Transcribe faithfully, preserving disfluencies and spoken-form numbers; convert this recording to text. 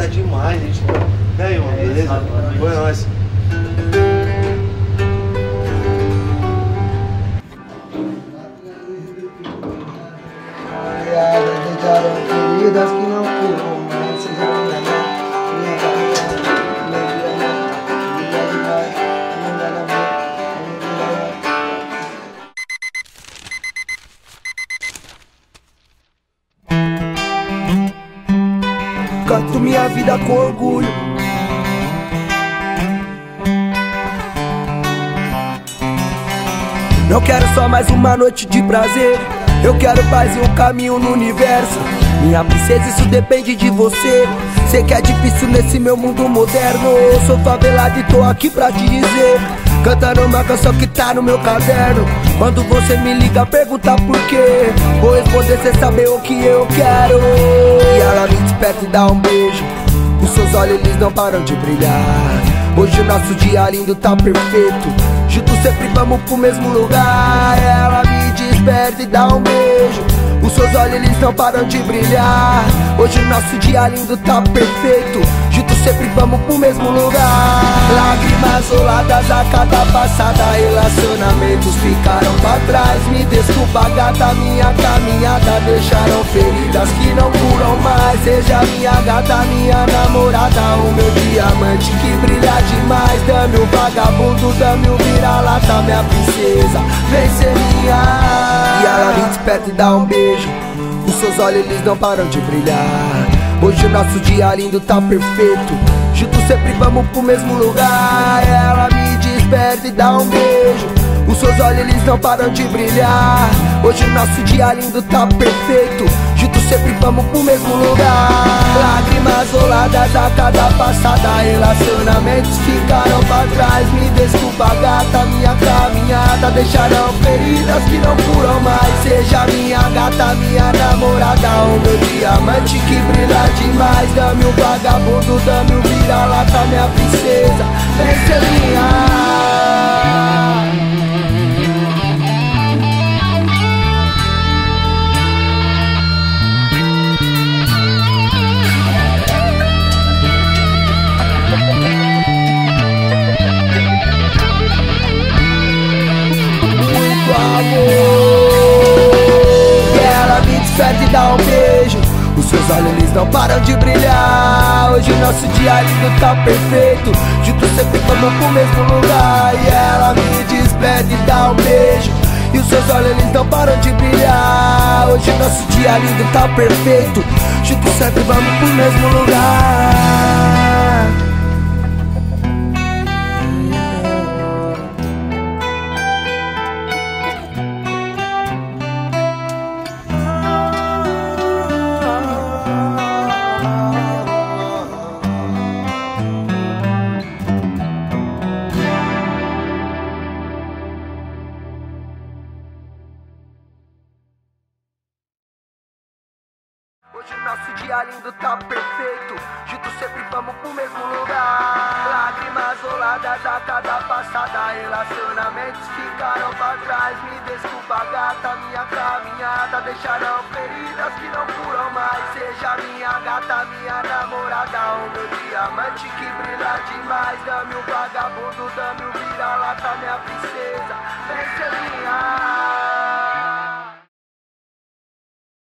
tá demais, gente. E aí, mano, beleza? Foi nóis. Deixaram feridas que não curam mais. Seja minha mãe, minha gata, minha grana, minha demais, minha gata, minha gata. Canto minha vida com orgulho. Não quero só mais uma noite de prazer. Eu quero paz e um caminho no universo. Minha princesa, isso depende de você. Sei que é difícil nesse meu mundo moderno. Eu sou favelado e tô aqui pra te dizer, cantando uma canção que tá no meu caderno. Quando você me liga, pergunta por quê, vou responder sem saber o que eu quero. E ela me desperta e dá um beijo. Os seus olhos, eles não param de brilhar. Hoje o nosso dia lindo tá perfeito. Juntos sempre vamos pro mesmo lugar. Ela me desperta e dá um beijo. Os seus olhos, eles não param de brilhar. Hoje o nosso dia lindo tá perfeito. Juntos sempre vamos pro mesmo lugar. Lágrimas roladas a cada passada. Relacionamentos ficaram pra trás. Me desculpa, gata, minha caminhada deixaram feridas que não curam mais. Seja minha gata, minha namorada, o meu diamante que brilha demais. Dame o vagabundo, dame o vira-lata, minha princesa, vem ser minha. E ela me desperta e dá um beijo. Os seus olhos, eles não param de brilhar. Hoje o nosso dia lindo tá perfeito. Juntos sempre vamos pro mesmo lugar. Ela me desperta e dá um beijo. Os seus olhos, eles não param de brilhar. Hoje o nosso dia lindo tá perfeito. Juntos sempre vamos pro mesmo lugar. Lágrimas roladas a cada passada. Relacionamentos ficaram pra trás. Me desculpa, gata, minha caminhada deixaram feridas que não curam mais. Seja minha gata, minha namorada, o meu diamante que brilha demais. Dame o vagabundo, dame o vira-lata, minha princesa, vem ser minha. E ela me desperta e dá um beijo. Os seus olhos, eles não param de brilhar. Hoje o nosso dia lindo tá perfeito. Juntos sempre vamos pro mesmo lugar. E ela me desperta e dá um beijo. E os seus olhos, eles não param de brilhar. Hoje o nosso dia lindo tá perfeito. Juntos sempre vamos pro mesmo lugar. Hoje o nosso dia lindo tá perfeito. Juntos sempre vamos pro mesmo lugar. Lágrimas roladas a cada passada. Relacionamentos ficaram pra trás. Me desculpa, gata, minha caminhada deixaram feridas que não curam mais. Seja minha gata, minha namorada, o meu diamante que brilha demais. Dame o vagabundo, dame o vira-lata, minha princesa,